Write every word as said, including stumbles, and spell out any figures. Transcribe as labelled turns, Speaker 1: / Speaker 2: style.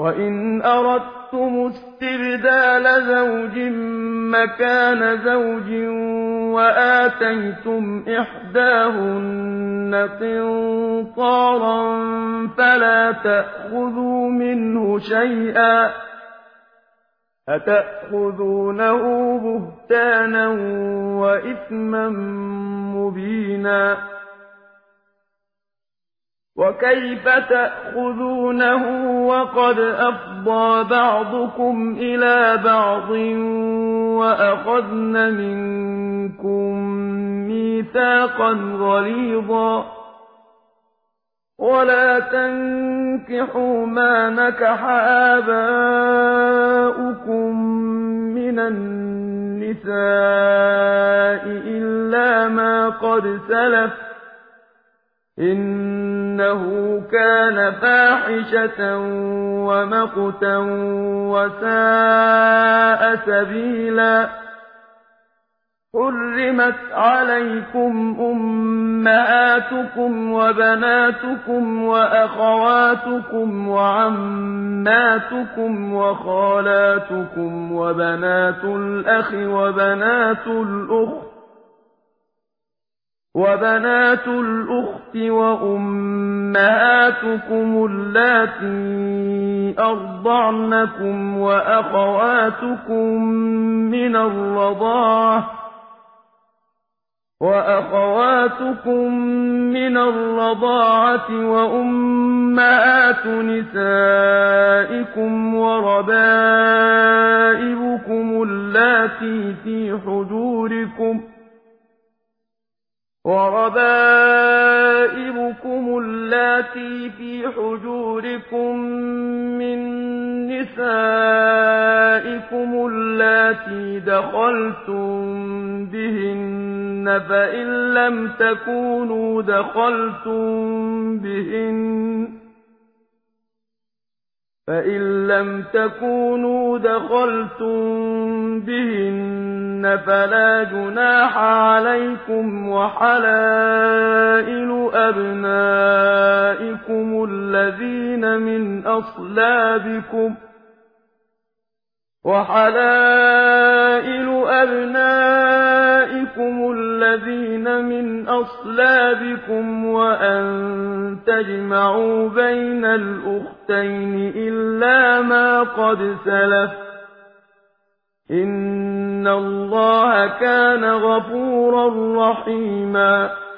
Speaker 1: وَإِنْ أَرَدتُّمُ اسْتِبْدَالَ زَوْجٍ مَّكَانَ زَوْجٍ وَآتَيْتُمْ إِحْدَاهُنَّ قِنطَارًا فَلَا تَأْخُذُوا مِنْهُ شَيْئًا ۚ أَتَأْخُذُونَهُ بُهْتَانًا وَإِثْمًا مُّبِينًا وَكَيْفَ تَأْخُذُونَهُ وَقَدْ أَفْضَىٰ بَعْضُكُمْ إِلَىٰ بَعْضٍ وَأَخَذْنَ مِنكُم مِّيثَاقًا غَلِيظًا وَلَا تَنكِحُوا مَا نَكَحَ آبَاؤُكُم مِّنَ النِّسَاءِ إِلَّا مَا قَدْ سَلَفَ ۚ إِنَّهُ كَانَ فَاحِشَةً وَمَقْتًا وَسَاءَ سَبِيلًا حُرِّمَتْ عَلَيْكُمْ أُمَّهَاتُكُمْ وَبَنَاتُكُمْ وَأَخَوَاتُكُمْ وَعَمَّاتُكُمْ وَخَالَاتُكُمْ وَبَنَاتُ الْأَخِ وَبَنَاتُ الْأُخْتِ وَبَنَاتُ الْأُخْتِ وَأُمَّهَاتُكُمُ اللَّاتِي أَرْضَعْنَكُمْ وَأَخَوَاتُكُم مِّنَ الرَّضَاعَةِ وَأَخَوَاتُكُم مِّنَ الرَّضَاعَةِ وَأُمَّهَاتُ نِسَائِكُمْ وَرَبَائِبُكُمُ اللَّاتِي فِي حُجُورِكُمْ وَرَبَائِبُكُمُ اللَّاتِي فِي حُجُورِكُم مِّن نِّسَائِكُمُ اللَّاتِي دَخَلْتُم بِهِنَّ فَإِن لَّمْ تَكُونُوا دَخَلْتُم بِهِنَّ فَإِن لَّمْ تَكُونُوا دَخَلْتُم بِهِنَّ فَلَا جُنَاحَ عَلَيْكُمْ وَحَلَائِلُ أَبْنَائِكُمُ الَّذِينَ مِنْ أَصْلَابِكُمْ وَحَلَائِلُ أَبْنَائِكُمُ الَّذِينَ مِنْ أَصْلَابِكُمْ وَأَن تَجْمَعُوا بَيْنَ الْأُخْتَيْنِ إِلَّا مَا قَدْ سَلَفَ ۚ إِنَّ اللَّهَ كَانَ غَفُورًا رَّحِيمًا